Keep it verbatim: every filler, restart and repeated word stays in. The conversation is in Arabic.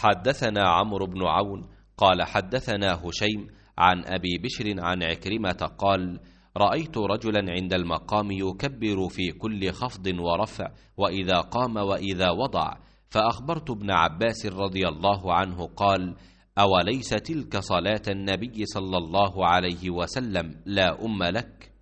حدثنا عمرو بن عون قال حدثنا هشيم عن أبي بشر عن عكرمة قال: رأيت رجلا عند المقام يكبر في كل خفض ورفع وإذا قام وإذا وضع، فأخبرت ابن عباس رضي الله عنه قال: أوليس تلك صلاة النبي صلى الله عليه وسلم لا أم لك؟